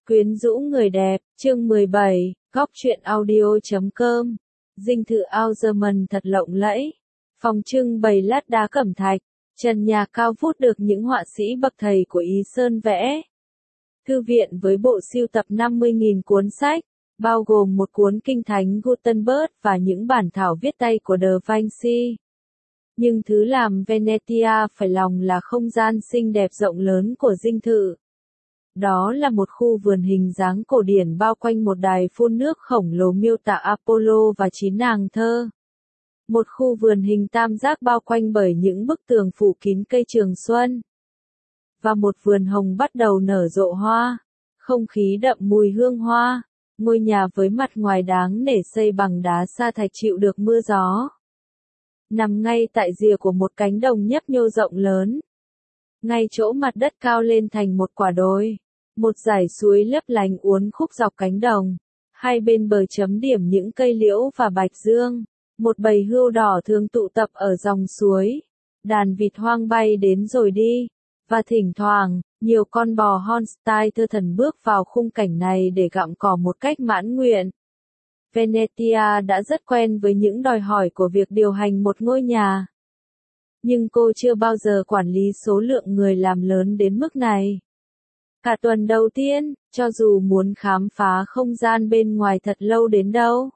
Quyến rũ người đẹp, chương 17, góc truyện audio.com. Dinh thự Algerman thật lộng lẫy. Phòng trưng bày lát đá cẩm thạch, trần nhà cao vút được những họa sĩ bậc thầy của Ý Sơn vẽ. Thư viện với bộ sưu tập 50.000 cuốn sách, bao gồm một cuốn Kinh Thánh Gutenberg và những bản thảo viết tay của Da Vinci. Nhưng thứ làm Venetia phải lòng là không gian xinh đẹp rộng lớn của dinh thự. Đó là một khu vườn hình dáng cổ điển bao quanh một đài phun nước khổng lồ miêu tả Apollo và 9 nàng thơ. Một khu vườn hình tam giác bao quanh bởi những bức tường phủ kín cây trường xuân. Và một vườn hồng bắt đầu nở rộ hoa. Không khí đậm mùi hương hoa. Ngôi nhà với mặt ngoài đáng nể xây bằng đá sa thạch chịu được mưa gió. Nằm ngay tại rìa của một cánh đồng nhấp nhô rộng lớn. Ngay chỗ mặt đất cao lên thành một quả đồi. Một dải suối lấp lánh uốn khúc dọc cánh đồng. Hai bên bờ chấm điểm những cây liễu và bạch dương. Một bầy hươu đỏ thường tụ tập ở dòng suối. Đàn vịt hoang bay đến rồi đi. Và thỉnh thoảng, nhiều con bò Holstein thơ thẩn bước vào khung cảnh này để gặm cỏ một cách mãn nguyện. Venetia đã rất quen với những đòi hỏi của việc điều hành một ngôi nhà. Nhưng cô chưa bao giờ quản lý số lượng người làm lớn đến mức này. Cả tuần đầu tiên, cho dù muốn khám phá không gian bên ngoài thật lâu đến đâu,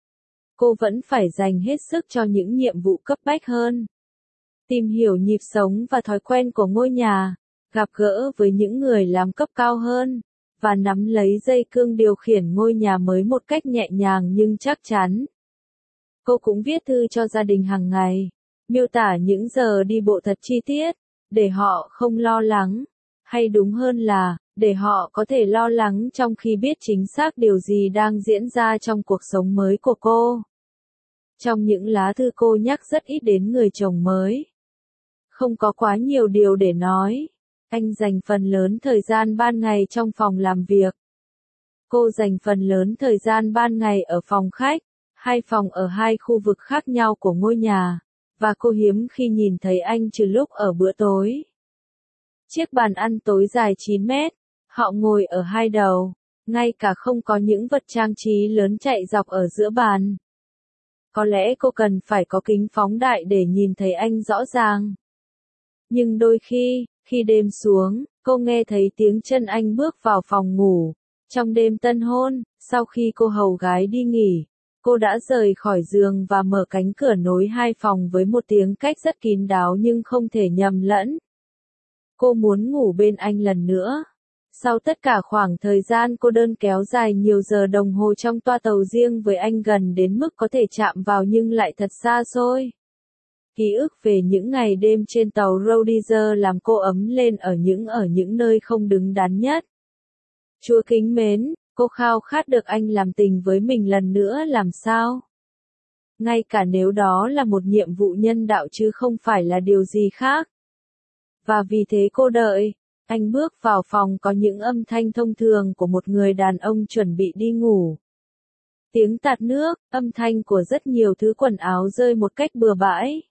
cô vẫn phải dành hết sức cho những nhiệm vụ cấp bách hơn. Tìm hiểu nhịp sống và thói quen của ngôi nhà, gặp gỡ với những người làm cấp cao hơn, và nắm lấy dây cương điều khiển ngôi nhà mới một cách nhẹ nhàng nhưng chắc chắn. Cô cũng viết thư cho gia đình hàng ngày, miêu tả những giờ đi bộ thật chi tiết, để họ không lo lắng, hay đúng hơn là, để họ có thể lo lắng trong khi biết chính xác điều gì đang diễn ra trong cuộc sống mới của cô. Trong những lá thư cô nhắc rất ít đến người chồng mới. Không có quá nhiều điều để nói. Anh dành phần lớn thời gian ban ngày trong phòng làm việc. Cô dành phần lớn thời gian ban ngày ở phòng khách, hai phòng ở hai khu vực khác nhau của ngôi nhà, và cô hiếm khi nhìn thấy anh trừ lúc ở bữa tối. Chiếc bàn ăn tối dài 9 mét, họ ngồi ở hai đầu, ngay cả không có những vật trang trí lớn chạy dọc ở giữa bàn. Có lẽ cô cần phải có kính phóng đại để nhìn thấy anh rõ ràng. Nhưng đôi khi đêm xuống, cô nghe thấy tiếng chân anh bước vào phòng ngủ. Trong đêm tân hôn, sau khi cô hầu gái đi nghỉ, cô đã rời khỏi giường và mở cánh cửa nối hai phòng với một tiếng cách rất kín đáo nhưng không thể nhầm lẫn. Cô muốn ngủ bên anh lần nữa. Sau tất cả khoảng thời gian cô đơn kéo dài nhiều giờ đồng hồ trong toa tàu riêng với anh gần đến mức có thể chạm vào nhưng lại thật xa xôi. Ký ức về những ngày đêm trên tàu Rhodesia làm cô ấm lên ở những nơi không đứng đắn nhất. Chúa kính mến, cô khao khát được anh làm tình với mình lần nữa làm sao? Ngay cả nếu đó là một nhiệm vụ nhân đạo chứ không phải là điều gì khác. Và vì thế cô đợi. Anh bước vào phòng có những âm thanh thông thường của một người đàn ông chuẩn bị đi ngủ. Tiếng tạt nước, âm thanh của rất nhiều thứ quần áo rơi một cách bừa bãi.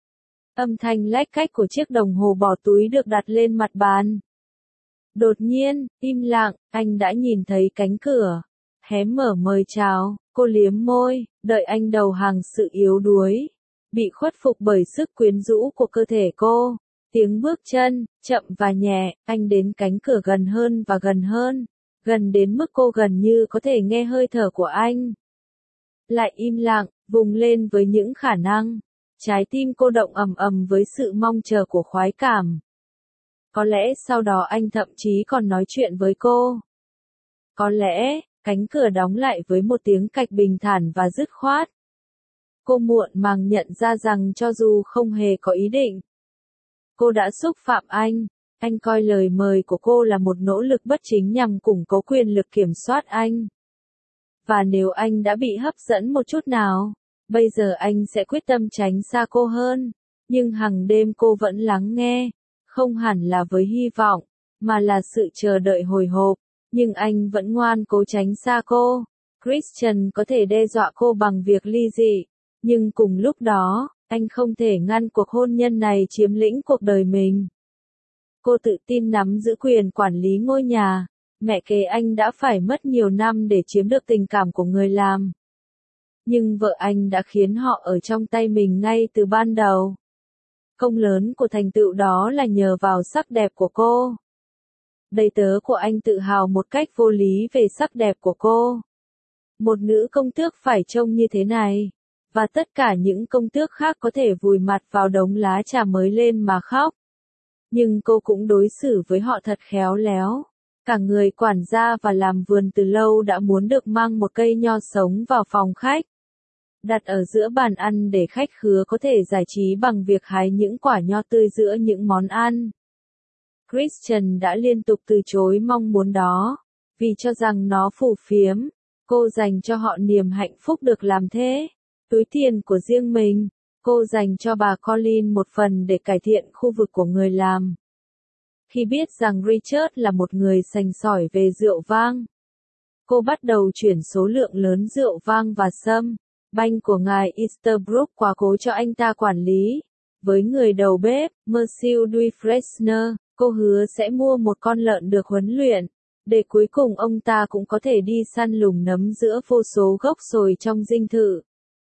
Âm thanh lách cách của chiếc đồng hồ bỏ túi được đặt lên mặt bàn. Đột nhiên, im lặng, anh đã nhìn thấy cánh cửa. Hé mở mời chào, cô liếm môi, đợi anh đầu hàng sự yếu đuối. Bị khuất phục bởi sức quyến rũ của cơ thể cô. Tiếng bước chân, chậm và nhẹ, anh đến cánh cửa gần hơn và gần hơn. Gần đến mức cô gần như có thể nghe hơi thở của anh. Lại im lặng, vùng lên với những khả năng. Trái tim cô động ầm ầm với sự mong chờ của khoái cảm. Có lẽ sau đó anh thậm chí còn nói chuyện với cô. Có lẽ, cánh cửa đóng lại với một tiếng cạch bình thản và dứt khoát. Cô muộn màng nhận ra rằng cho dù không hề có ý định, cô đã xúc phạm anh coi lời mời của cô là một nỗ lực bất chính nhằm củng cố quyền lực kiểm soát anh. Và nếu anh đã bị hấp dẫn một chút nào, bây giờ anh sẽ quyết tâm tránh xa cô hơn. Nhưng hàng đêm cô vẫn lắng nghe, không hẳn là với hy vọng, mà là sự chờ đợi hồi hộp, nhưng anh vẫn ngoan cố tránh xa cô. Christian có thể đe dọa cô bằng việc ly dị, nhưng cùng lúc đó, anh không thể ngăn cuộc hôn nhân này chiếm lĩnh cuộc đời mình. Cô tự tin nắm giữ quyền quản lý ngôi nhà, mẹ kế anh đã phải mất nhiều năm để chiếm được tình cảm của người làm. Nhưng vợ anh đã khiến họ ở trong tay mình ngay từ ban đầu. Công lớn của thành tựu đó là nhờ vào sắc đẹp của cô. Đầy tớ của anh tự hào một cách vô lý về sắc đẹp của cô. Một nữ công tước phải trông như thế này. Và tất cả những công tước khác có thể vùi mặt vào đống lá trà mới lên mà khóc. Nhưng cô cũng đối xử với họ thật khéo léo. Cả người quản gia và làm vườn từ lâu đã muốn được mang một cây nho sống vào phòng khách. Đặt ở giữa bàn ăn để khách khứa có thể giải trí bằng việc hái những quả nho tươi giữa những món ăn. Christian đã liên tục từ chối mong muốn đó, vì cho rằng nó phù phiếm. Cô dành cho họ niềm hạnh phúc được làm thế. Túi tiền của riêng mình, cô dành cho bà Colin một phần để cải thiện khu vực của người làm. Khi biết rằng Richard là một người sành sỏi về rượu vang, cô bắt đầu chuyển số lượng lớn rượu vang và sâm, banh của ngài Easterbrook qua cố cho anh ta quản lý. Với người đầu bếp, Monsieur Dufresne, cô hứa sẽ mua một con lợn được huấn luyện, để cuối cùng ông ta cũng có thể đi săn lùng nấm giữa vô số gốc sồi trong dinh thự.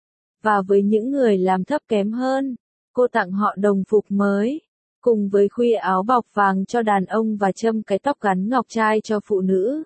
Và với những người làm thấp kém hơn, cô tặng họ đồng phục mới, cùng với khuy áo bọc vàng cho đàn ông và châm cái tóc gắn ngọc trai cho phụ nữ.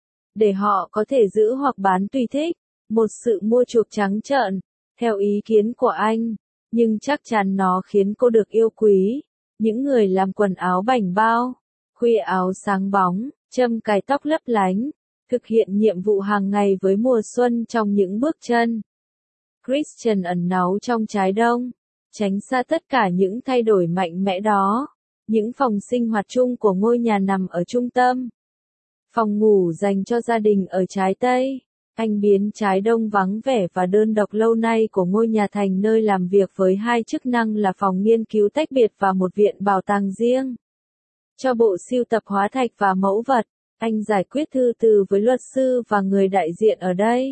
Để họ có thể giữ hoặc bán tùy thích, một sự mua chuộc trắng trợn, theo ý kiến của anh, nhưng chắc chắn nó khiến cô được yêu quý. Những người làm quần áo bảnh bao, khuy áo sáng bóng, châm cài tóc lấp lánh, thực hiện nhiệm vụ hàng ngày với mùa xuân trong những bước chân. Christian ẩn náu trong trái đông, tránh xa tất cả những thay đổi mạnh mẽ đó. Những phòng sinh hoạt chung của ngôi nhà nằm ở trung tâm. Phòng ngủ dành cho gia đình ở trái tây. Anh biến trái đông vắng vẻ và đơn độc lâu nay của ngôi nhà thành nơi làm việc với hai chức năng là phòng nghiên cứu tách biệt và một viện bảo tàng riêng. Cho bộ sưu tập hóa thạch và mẫu vật, anh giải quyết thư từ với luật sư và người đại diện ở đây.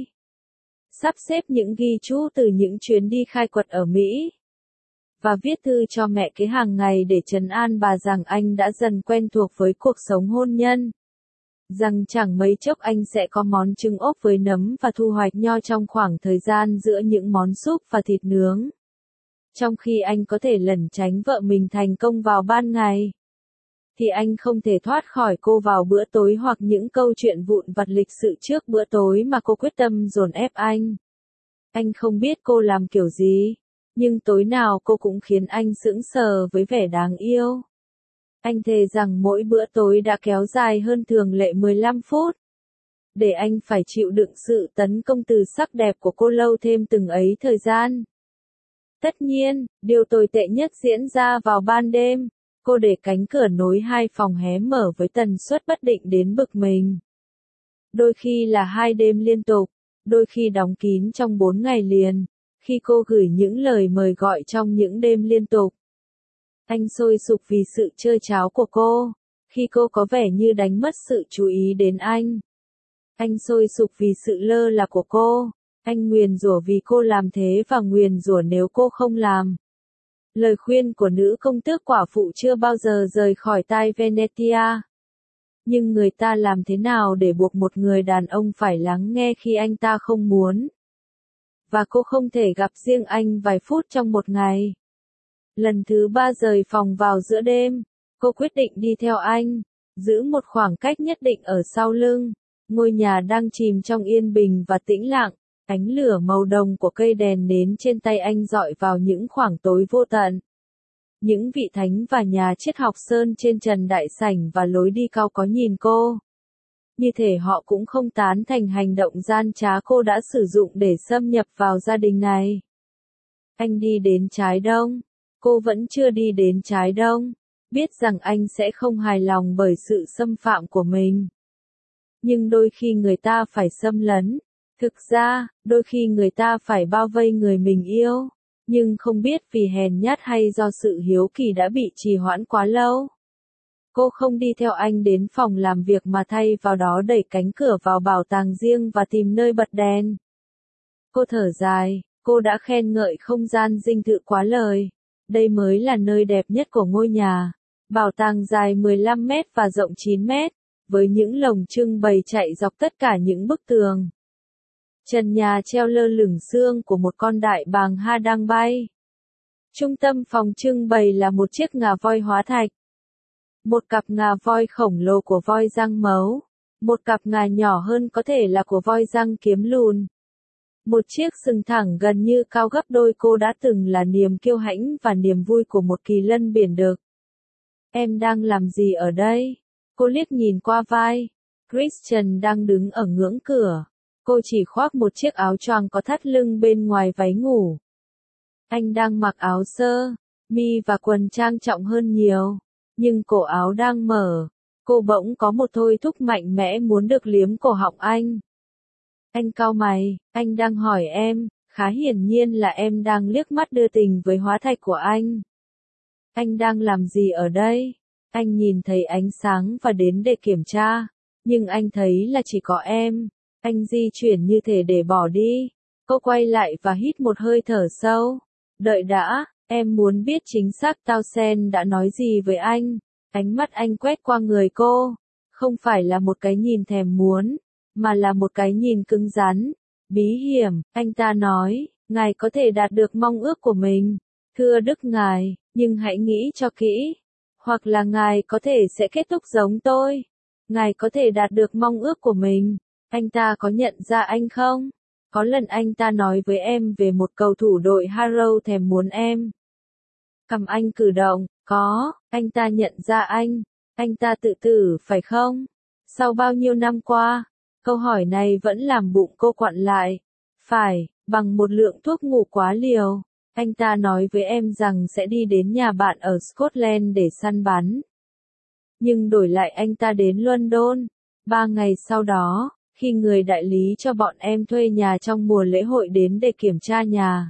Sắp xếp những ghi chú từ những chuyến đi khai quật ở Mỹ. Và viết thư cho mẹ kế hàng ngày để trấn an bà rằng anh đã dần quen thuộc với cuộc sống hôn nhân. Rằng chẳng mấy chốc anh sẽ có món trứng ốp với nấm và thu hoạch nho trong khoảng thời gian giữa những món súp và thịt nướng. Trong khi anh có thể lẩn tránh vợ mình thành công vào ban ngày, thì anh không thể thoát khỏi cô vào bữa tối hoặc những câu chuyện vụn vặt lịch sự trước bữa tối mà cô quyết tâm dồn ép anh. Anh không biết cô làm kiểu gì, nhưng tối nào cô cũng khiến anh sững sờ với vẻ đáng yêu. Anh thề rằng mỗi bữa tối đã kéo dài hơn thường lệ 15 phút. Để anh phải chịu đựng sự tấn công từ sắc đẹp của cô lâu thêm từng ấy thời gian. Tất nhiên, điều tồi tệ nhất diễn ra vào ban đêm. Cô để cánh cửa nối hai phòng hé mở với tần suất bất định đến bực mình. Đôi khi là 2 đêm liên tục, đôi khi đóng kín trong 4 ngày liền, khi cô gửi những lời mời gọi trong những đêm liên tục. Anh sôi sục vì sự chơi cháo của cô, khi cô có vẻ như đánh mất sự chú ý đến anh. Anh sôi sục vì sự lơ là của cô, anh nguyền rủa vì cô làm thế và nguyền rủa nếu cô không làm. Lời khuyên của nữ công tước quả phụ chưa bao giờ rời khỏi tai Venetia. Nhưng người ta làm thế nào để buộc một người đàn ông phải lắng nghe khi anh ta không muốn? Và cô không thể gặp riêng anh vài phút trong một ngày. Lần thứ 3 rời phòng vào giữa đêm, cô quyết định đi theo anh, giữ một khoảng cách nhất định ở sau lưng. Ngôi nhà đang chìm trong yên bình và tĩnh lặng, ánh lửa màu đồng của cây đèn nến trên tay anh rọi vào những khoảng tối vô tận. Những vị thánh và nhà triết học sơn trên trần đại sảnh và lối đi cao có nhìn cô. Như thể họ cũng không tán thành hành động gian trá cô đã sử dụng để xâm nhập vào gia đình này. Anh đi đến trái đông. Cô vẫn chưa đi đến trái đông, biết rằng anh sẽ không hài lòng bởi sự xâm phạm của mình. Nhưng đôi khi người ta phải xâm lấn. Thực ra, đôi khi người ta phải bao vây người mình yêu, nhưng không biết vì hèn nhát hay do sự hiếu kỳ đã bị trì hoãn quá lâu. Cô không đi theo anh đến phòng làm việc mà thay vào đó đẩy cánh cửa vào bảo tàng riêng và tìm nơi bật đèn. Cô thở dài, cô đã khen ngợi không gian dinh thự quá lời. Đây mới là nơi đẹp nhất của ngôi nhà. Bảo tàng dài 15 mét và rộng 9 mét, với những lồng trưng bày chạy dọc tất cả những bức tường. Trần nhà treo lơ lửng xương của một con đại bàng ha đang bay. Trung tâm phòng trưng bày là một chiếc ngà voi hóa thạch. Một cặp ngà voi khổng lồ của voi răng mấu. Một cặp ngà nhỏ hơn có thể là của voi răng kiếm lùn. Một chiếc sừng thẳng gần như cao gấp đôi cô đã từng là niềm kiêu hãnh và niềm vui của một kỳ lân biển đực. Em đang làm gì ở đây? Cô liếc nhìn qua vai. Christian đang đứng ở ngưỡng cửa. Cô chỉ khoác một chiếc áo choàng có thắt lưng bên ngoài váy ngủ. Anh đang mặc áo sơ, mi và quần trang trọng hơn nhiều. Nhưng cổ áo đang mở. Cô bỗng có một thôi thúc mạnh mẽ muốn được liếm cổ họng anh. Anh cau mày, anh đang hỏi em, khá hiển nhiên là em đang liếc mắt đưa tình với hóa thạch của anh. Anh đang làm gì ở đây? Anh nhìn thấy ánh sáng và đến để kiểm tra, nhưng anh thấy là chỉ có em. Anh di chuyển như thể để bỏ đi. Cô quay lại và hít một hơi thở sâu. Đợi đã, em muốn biết chính xác Townsend đã nói gì với anh. Ánh mắt anh quét qua người cô. Không phải là một cái nhìn thèm muốn, mà là một cái nhìn cứng rắn. Bí hiểm, anh ta nói, ngài có thể đạt được mong ước của mình. Thưa Đức ngài, nhưng hãy nghĩ cho kỹ. Hoặc là ngài có thể sẽ kết thúc giống tôi. Ngài có thể đạt được mong ước của mình. Anh ta có nhận ra anh không? Có lần anh ta nói với em về một cầu thủ đội Harrow thèm muốn em. Cằm anh cử động, có, anh ta nhận ra anh. Anh ta tự tử phải không? Sau bao nhiêu năm qua? Câu hỏi này vẫn làm bụng cô quặn lại. Phải, bằng một lượng thuốc ngủ quá liều. Anh ta nói với em rằng sẽ đi đến nhà bạn ở Scotland để săn bắn. Nhưng đổi lại anh ta đến London. 3 ngày sau đó, khi người đại lý cho bọn em thuê nhà trong mùa lễ hội đến để kiểm tra nhà.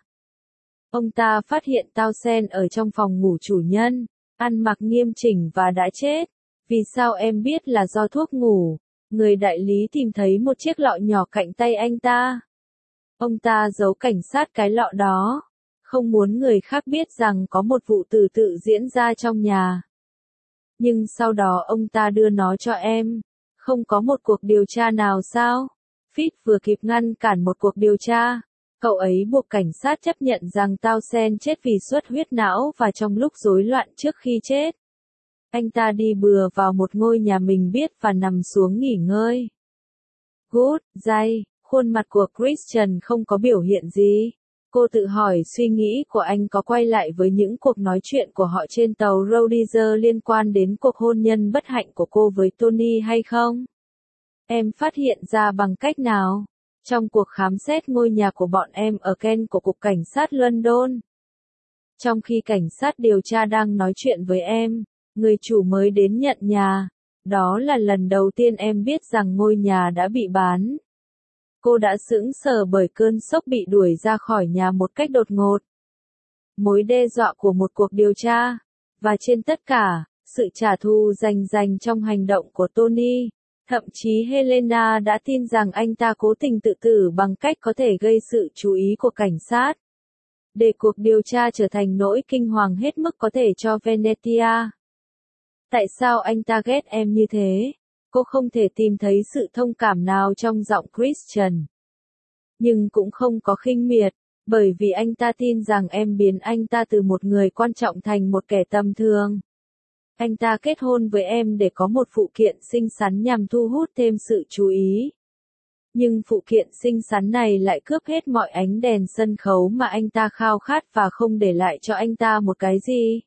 Ông ta phát hiện Townsend ở trong phòng ngủ chủ nhân, ăn mặc nghiêm chỉnh và đã chết. Vì sao em biết là do thuốc ngủ? Người đại lý tìm thấy một chiếc lọ nhỏ cạnh tay anh ta. Ông ta giấu cảnh sát cái lọ đó, không muốn người khác biết rằng có một vụ tử tự diễn ra trong nhà. Nhưng sau đó ông ta đưa nó cho em. Không có một cuộc điều tra nào sao? Fitz vừa kịp ngăn cản một cuộc điều tra. Cậu ấy buộc cảnh sát chấp nhận rằng Townsend chết vì xuất huyết não và trong lúc rối loạn trước khi chết. Anh ta đi bừa vào một ngôi nhà mình biết và nằm xuống nghỉ ngơi. Good, day, khuôn mặt của Christian không có biểu hiện gì. Cô tự hỏi suy nghĩ của anh có quay lại với những cuộc nói chuyện của họ trên tàu Rhodesia liên quan đến cuộc hôn nhân bất hạnh của cô với Tony hay không? Em phát hiện ra bằng cách nào? Trong cuộc khám xét ngôi nhà của bọn em ở Kent của Cục Cảnh sát London. Trong khi cảnh sát điều tra đang nói chuyện với em, người chủ mới đến nhận nhà. Đó là lần đầu tiên em biết rằng ngôi nhà đã bị bán. Cô đã sững sờ bởi cơn sốc bị đuổi ra khỏi nhà một cách đột ngột. Mối đe dọa của một cuộc điều tra. Và trên tất cả, sự trả thù rành trong hành động của Tony. Thậm chí Helena đã tin rằng anh ta cố tình tự tử bằng cách có thể gây sự chú ý của cảnh sát. Để cuộc điều tra trở thành nỗi kinh hoàng hết mức có thể cho Venetia. Tại sao anh ta ghét em như thế? Cô không thể tìm thấy sự thông cảm nào trong giọng Christian. Nhưng cũng không có khinh miệt, bởi vì anh ta tin rằng em biến anh ta từ một người quan trọng thành một kẻ tầm thường. Anh ta kết hôn với em để có một phụ kiện xinh xắn nhằm thu hút thêm sự chú ý. Nhưng phụ kiện xinh xắn này lại cướp hết mọi ánh đèn sân khấu mà anh ta khao khát và không để lại cho anh ta một cái gì.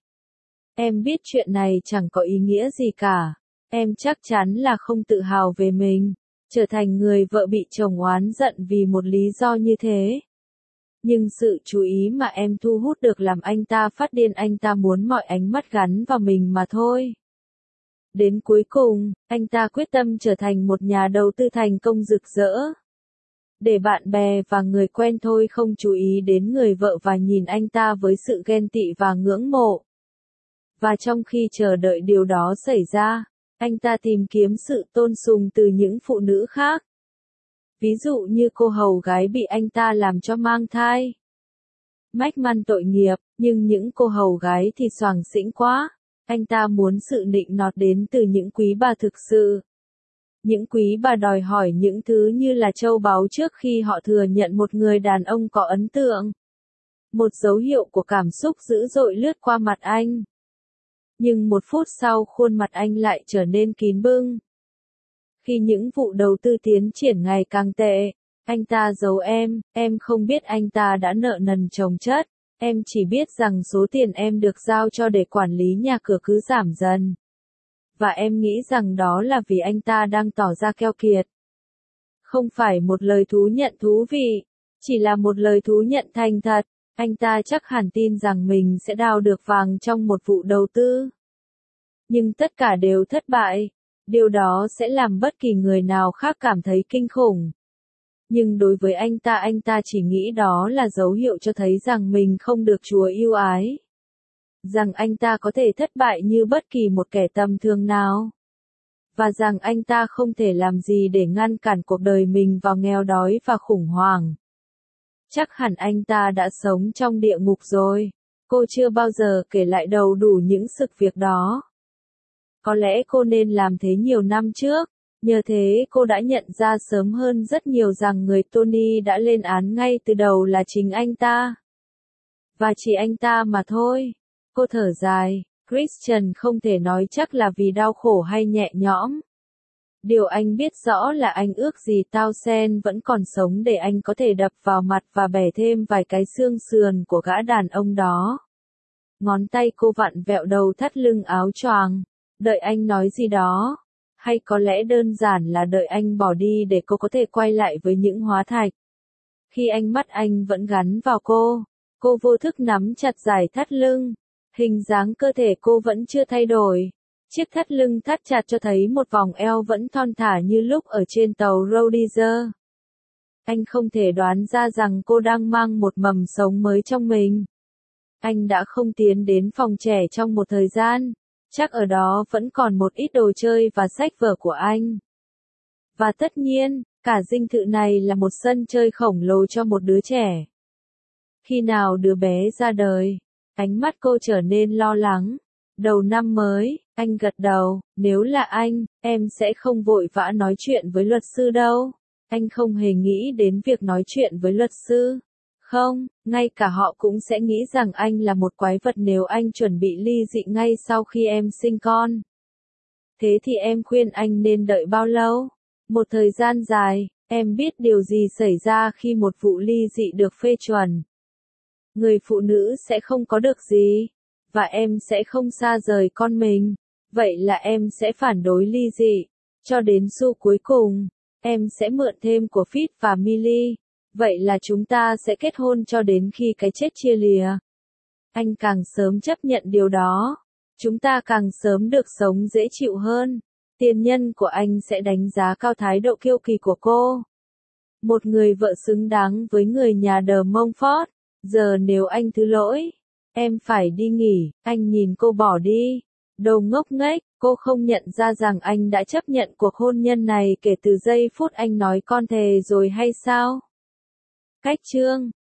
Em biết chuyện này chẳng có ý nghĩa gì cả. Em chắc chắn là không tự hào về mình, trở thành người vợ bị chồng oán giận vì một lý do như thế. Nhưng sự chú ý mà em thu hút được làm anh ta phát điên, anh ta muốn mọi ánh mắt gắn vào mình mà thôi. Đến cuối cùng, anh ta quyết tâm trở thành một nhà đầu tư thành công rực rỡ. Để bạn bè và người quen thôi không chú ý đến người vợ và nhìn anh ta với sự ghen tị và ngưỡng mộ. Và trong khi chờ đợi điều đó xảy ra, anh ta tìm kiếm sự tôn sùng từ những phụ nữ khác. Ví dụ như cô hầu gái bị anh ta làm cho mang thai. Macman tội nghiệp, nhưng những cô hầu gái thì xoàng xĩnh quá. Anh ta muốn sự nịnh nọt đến từ những quý bà thực sự. Những quý bà đòi hỏi những thứ như là châu báu trước khi họ thừa nhận một người đàn ông có ấn tượng. Một dấu hiệu của cảm xúc dữ dội lướt qua mặt anh. Nhưng một phút sau khuôn mặt anh lại trở nên kín bưng. Khi những vụ đầu tư tiến triển ngày càng tệ, anh ta giấu em không biết anh ta đã nợ nần chồng chất, em chỉ biết rằng số tiền em được giao cho để quản lý nhà cửa cứ giảm dần. Và em nghĩ rằng đó là vì anh ta đang tỏ ra keo kiệt. Không phải một lời thú nhận thú vị, chỉ là một lời thú nhận thành thật, anh ta chắc hẳn tin rằng mình sẽ đào được vàng trong một vụ đầu tư. Nhưng tất cả đều thất bại, điều đó sẽ làm bất kỳ người nào khác cảm thấy kinh khủng. Nhưng đối với anh ta chỉ nghĩ đó là dấu hiệu cho thấy rằng mình không được Chúa yêu ái. Rằng anh ta có thể thất bại như bất kỳ một kẻ tầm thường nào. Và rằng anh ta không thể làm gì để ngăn cản cuộc đời mình vào nghèo đói và khủng hoảng. Chắc hẳn anh ta đã sống trong địa ngục rồi. Cô chưa bao giờ kể lại đầu đủ những sự việc đó. Có lẽ cô nên làm thế nhiều năm trước. Nhờ thế cô đã nhận ra sớm hơn rất nhiều rằng người Tony đã lên án ngay từ đầu là chính anh ta. Và chỉ anh ta mà thôi. Cô thở dài, Christian không thể nói chắc là vì đau khổ hay nhẹ nhõm. Điều anh biết rõ là anh ước gì Townsend vẫn còn sống để anh có thể đập vào mặt và bẻ thêm vài cái xương sườn của gã đàn ông đó. Ngón tay cô vặn vẹo đầu thắt lưng áo choàng, đợi anh nói gì đó. Hay có lẽ đơn giản là đợi anh bỏ đi để cô có thể quay lại với những hóa thạch. Khi ánh mắt anh vẫn gắn vào cô vô thức nắm chặt dải thắt lưng. Hình dáng cơ thể cô vẫn chưa thay đổi. Chiếc thắt lưng thắt chặt cho thấy một vòng eo vẫn thon thả như lúc ở trên tàu Rhodesia. Anh không thể đoán ra rằng cô đang mang một mầm sống mới trong mình. Anh đã không tiến đến phòng trẻ trong một thời gian. Chắc ở đó vẫn còn một ít đồ chơi và sách vở của anh. Và tất nhiên, cả dinh thự này là một sân chơi khổng lồ cho một đứa trẻ. Khi nào đứa bé ra đời, ánh mắt cô trở nên lo lắng. Đầu năm mới, anh gật đầu, nếu là anh, em sẽ không vội vã nói chuyện với luật sư đâu. Anh không hề nghĩ đến việc nói chuyện với luật sư. Không, ngay cả họ cũng sẽ nghĩ rằng anh là một quái vật nếu anh chuẩn bị ly dị ngay sau khi em sinh con. Thế thì em khuyên anh nên đợi bao lâu? Một thời gian dài, em biết điều gì xảy ra khi một vụ ly dị được phê chuẩn. Người phụ nữ sẽ không có được gì, và em sẽ không xa rời con mình. Vậy là em sẽ phản đối ly dị. Cho đến xu cuối cùng, em sẽ mượn thêm của Fit và Millie. Vậy là chúng ta sẽ kết hôn cho đến khi cái chết chia lìa. Anh càng sớm chấp nhận điều đó, chúng ta càng sớm được sống dễ chịu hơn. Tiền nhân của anh sẽ đánh giá cao thái độ kiêu kỳ của cô. Một người vợ xứng đáng với người nhà De Montfort. Giờ nếu anh thứ lỗi, em phải đi nghỉ. Anh nhìn cô bỏ đi. Đồ ngốc nghếch, cô không nhận ra rằng anh đã chấp nhận cuộc hôn nhân này kể từ giây phút anh nói con thề rồi hay sao? Cách chương